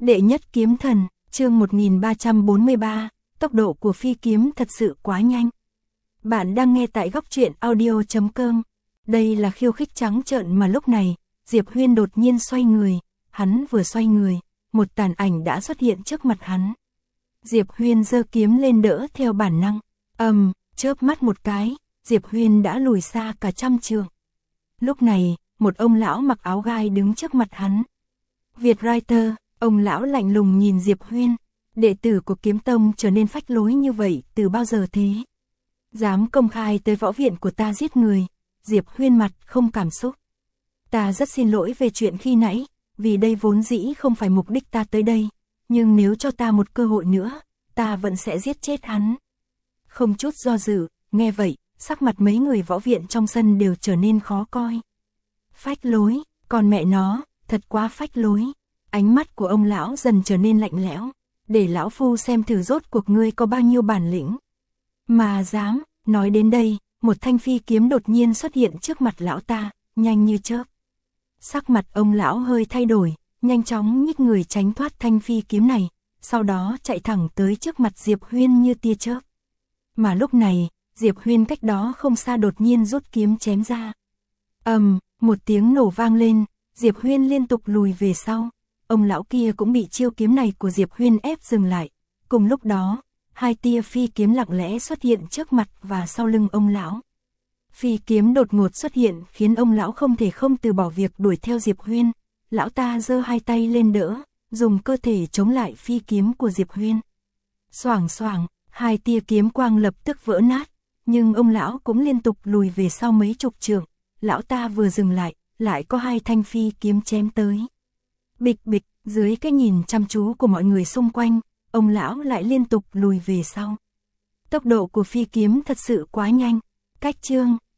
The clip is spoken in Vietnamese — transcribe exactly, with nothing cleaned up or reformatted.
Đệ nhất kiếm thần, chương một nghìn ba trăm bốn mươi ba, tốc độ của phi kiếm thật sự quá nhanh. Bạn đang nghe tại góc truyện audio chấm com. Đây là khiêu khích trắng trợn mà lúc này, Diệp Huyên đột nhiên xoay người, hắn vừa xoay người, một tàn ảnh đã xuất hiện trước mặt hắn. Diệp Huyên giơ kiếm lên đỡ theo bản năng, ầm, um, chớp mắt một cái, Diệp Huyên đã lùi xa cả trăm trượng. Lúc này, một ông lão mặc áo gai đứng trước mặt hắn. Việt Writer, ông lão lạnh lùng nhìn Diệp Huyên, đệ tử của Kiếm Tông trở nên phách lối như vậy từ bao giờ thế? Dám công khai tới võ viện của ta giết người. Diệp Huyên mặt không cảm xúc. Ta rất xin lỗi về chuyện khi nãy, vì đây vốn dĩ không phải mục đích ta tới đây, nhưng nếu cho ta một cơ hội nữa, ta vẫn sẽ giết chết hắn. Không chút do dự, nghe vậy, sắc mặt mấy người võ viện trong sân đều trở nên khó coi. Phách lối, còn mẹ nó, thật quá phách lối. Ánh mắt của ông lão dần trở nên lạnh lẽo, để lão phu xem thử rốt cuộc ngươi có bao nhiêu bản lĩnh. Mà dám, nói đến đây, một thanh phi kiếm đột nhiên xuất hiện trước mặt lão ta, nhanh như chớp. Sắc mặt ông lão hơi thay đổi, nhanh chóng nhích người tránh thoát thanh phi kiếm này, sau đó chạy thẳng tới trước mặt Diệp Huyên như tia chớp. Mà lúc này, Diệp Huyên cách đó không xa đột nhiên rút kiếm chém ra. Ầm, um, một tiếng nổ vang lên, Diệp Huyên liên tục lùi về sau. Ông lão kia cũng bị chiêu kiếm này của Diệp Huyên ép dừng lại. Cùng lúc đó, hai tia phi kiếm lặng lẽ xuất hiện trước mặt và sau lưng ông lão. Phi kiếm đột ngột xuất hiện khiến ông lão không thể không từ bỏ việc đuổi theo Diệp Huyên. Lão ta giơ hai tay lên đỡ, dùng cơ thể chống lại phi kiếm của Diệp Huyên. Xoảng xoảng, hai tia kiếm quang lập tức vỡ nát, nhưng ông lão cũng liên tục lùi về sau mấy chục trượng. Lão ta vừa dừng lại, lại có hai thanh phi kiếm chém tới. Bịch bịch, dưới cái nhìn chăm chú của mọi người xung quanh, ông lão lại liên tục lùi về sau. Tốc độ của phi kiếm thật sự quá nhanh. Cách chương,